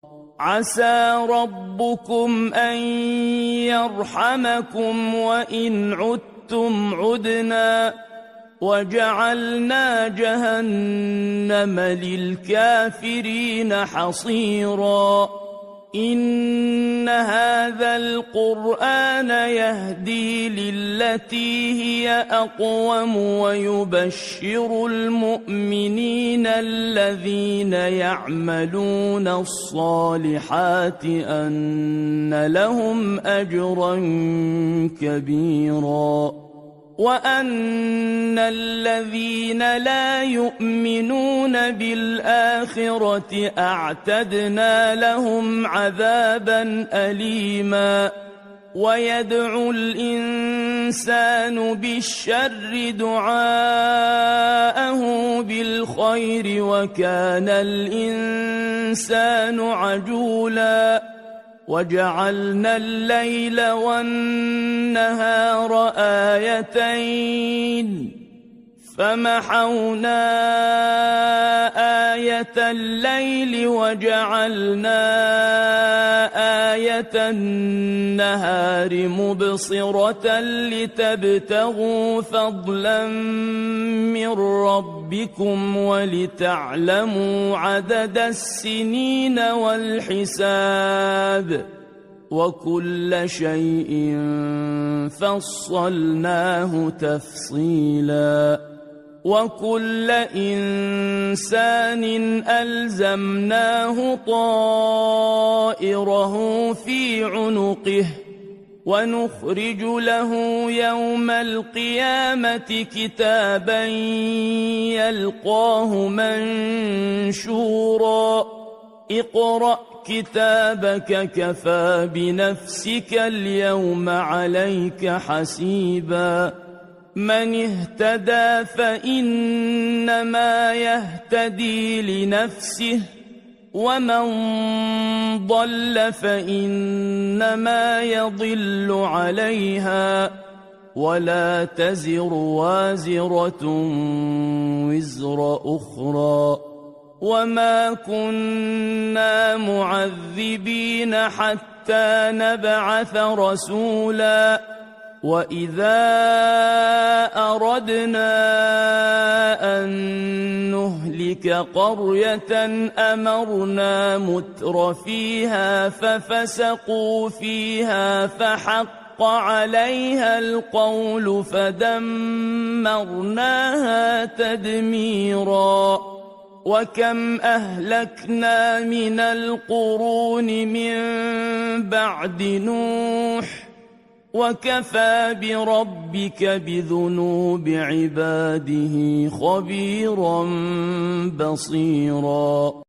عسى ربكم أن يرحمكم وإن عدتم عدنا وجعلنا جهنم للكافرين حصيرا إن هذا القرآن يهدي للتي هي أقوم ويبشر المؤمنين الذين يعملون الصالحات أن لهم أجرا كبيرا وأن الذين لا يؤمنون بالآخرة أعتدنا لهم عذابا أليما ويدعو الإنسان بالشر دعاءه بالخير وكان الإنسان عجولا وجعلنا الليل والنهار آيتين فمحونا آية الليل وجعلنا آية النهار مبصرة لتبتغوا فضلا من ربكم ولتعلموا عدد السنين والحساب وكل شيء فصلناه تفصيلا وكل إنسان ألزمناه طائره في عنقه ونخرج له يوم القيامة كتابا يلقاه منشورا اقرأ كتابك كفى بنفسك اليوم عليك حسيبا من اهتدى فإنما يهتدي لنفسه ومن ضل فإنما يضل عليها ولا تزر وازرة وزر أخرى وما كنا معذبين حتى نبعث رسولا وإذا أردنا أن نهلك قرية أمرنا متر فيها ففسقوا فيها فحق عليها القول فدمرناها تدميرا وكم أهلكنا من القرون من بعد نوح وكفى بربك بذنوب عباده خبيرا بصيرا